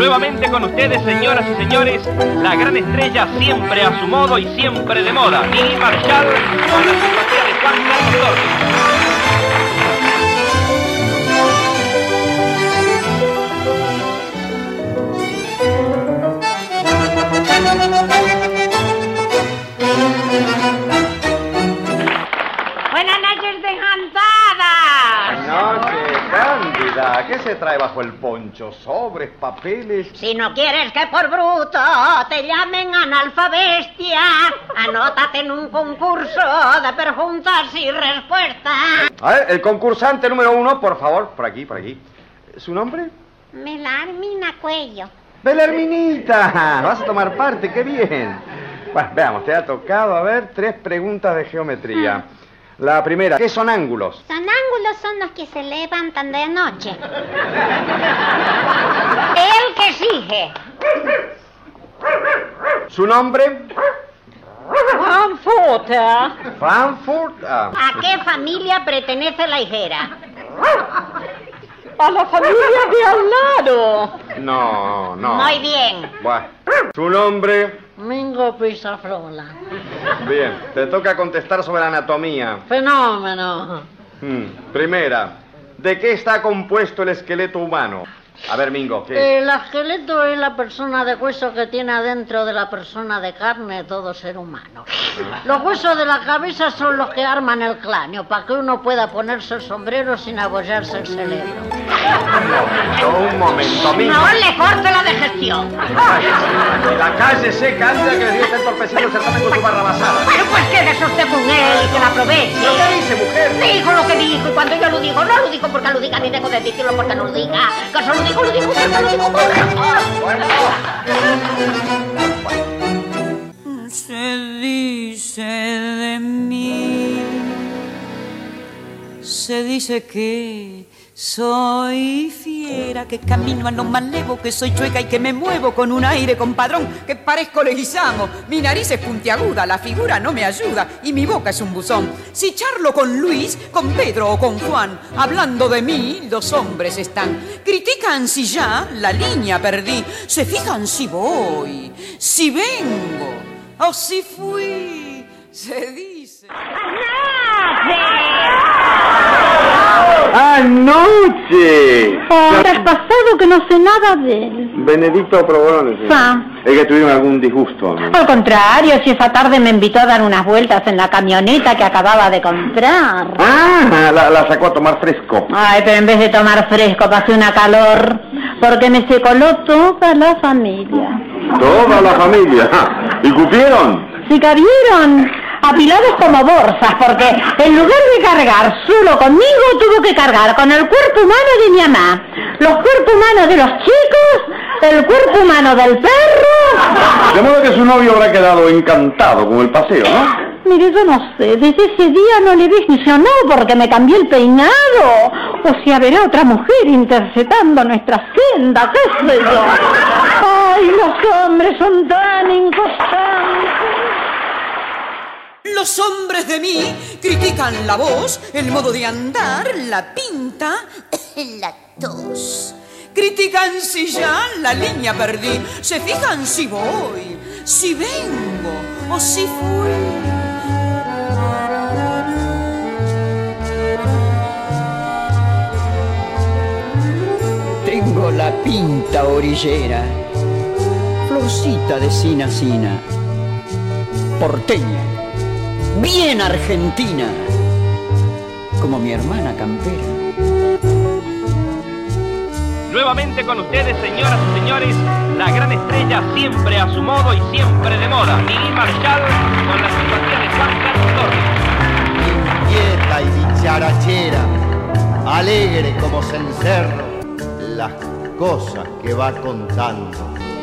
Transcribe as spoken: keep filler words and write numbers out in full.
Nuevamente con ustedes, señoras y señores, la gran estrella siempre a su modo y siempre de moda, Miguel Marshall, con la simpatía de Juan Carlos Torres. Buenas noches, dejantada. Buenas noches, Cándida. ¿Qué se trae bajo el poncho? ¿Sobres, papeles? Si no quieres que por bruto te llamen analfabestia, anótate en un concurso de preguntas y respuestas. A ver, el concursante número uno, por favor, por aquí, por aquí. ¿Su nombre? Melarmina Cuello. ¡Belarminita! Vas a tomar parte, qué bien. Bueno, veamos, te ha tocado, a ver, tres preguntas de geometría. La primera, ¿qué son ángulos? Son ángulos, son los que se levantan de noche. El que sigue. ¿Su nombre? Frankfurt. Frankfurt. Ah. ¿A qué familia pertenece la higuera? A la familia de al lado. No, no. Muy bien. Bueno, ¿su nombre? Mingo Pisafrola. Bien, te toca contestar sobre la anatomía. Fenómeno. Hmm. Primera, ¿de qué está compuesto el esqueleto humano? A ver, Mingo, ¿qué? El esqueleto es la persona de hueso que tiene adentro de la persona de carne todo ser humano. Los huesos de la cabeza son los que arman el cráneo, para que uno pueda ponerse el sombrero sin abollarse el cerebro. Un momento, un momento, Mingo. No le corte la digestión. En la calle se canta que le dio está entorpeciendo el certamen con su barra basada. Bueno, pues quédese usted con él y que la aproveche. ¿Pero qué dice, mujer? Dijo lo que dijo y cuando yo lo digo, no lo digo porque lo diga ni dejo de decirlo porque no lo diga. Que solo digo, lo digo porque lo digo porque... Se dice de mí, se dice que soy fiera, que camino a lo malevo, que soy chueca y que me muevo con un aire compadrón, que parezco leguizamo, mi nariz es puntiaguda, la figura no me ayuda y mi boca es un buzón. Si charlo con Luis, con Pedro o con Juan, hablando de mí, los hombres están. Critican si ya la línea perdí, se fijan si voy, si vengo o si fui, se dice. ¡Anoche! Oh, traspasado que no sé nada de él. Benedicto Provolone. Sí. Ah. Es que tuvieron algún disgusto, amigo. Al contrario, si esa tarde me invitó a dar unas vueltas en la camioneta que acababa de comprar. Ah, la, la sacó a tomar fresco. Ay, pero en vez de tomar fresco pasé una calor, porque me se coló toda la familia. Toda la familia. ¿Y cupieron? ¿Sí cabieron? Apilados como bolsas, porque en lugar de cargar solo conmigo, tuvo que cargar con el cuerpo humano de mi mamá, los cuerpos humanos de los chicos, el cuerpo humano del perro. De modo que su novio habrá quedado encantado con el paseo, ¿no? Mire, yo no sé, desde ese día no le visionó porque me cambié el peinado. O si habrá otra mujer interceptando nuestra senda, qué sé yo. Ay, los hombres son tan inconstantes. Los hombres de mí critican la voz, el modo de andar, la pinta, la tos. Critican si ya la línea perdí, se fijan si voy, si vengo o si fui. Tengo la pinta orillera, florcita de sina sina, porteña, bien argentina, como mi hermana campera. Nuevamente con ustedes, señoras y señores, la gran estrella siempre a su modo y siempre de moda, Miguel Marshall, con la simpatía de Juan Carlos Torres. Inquieta y dicharachera, alegre como cencerro, las cosas que va contando.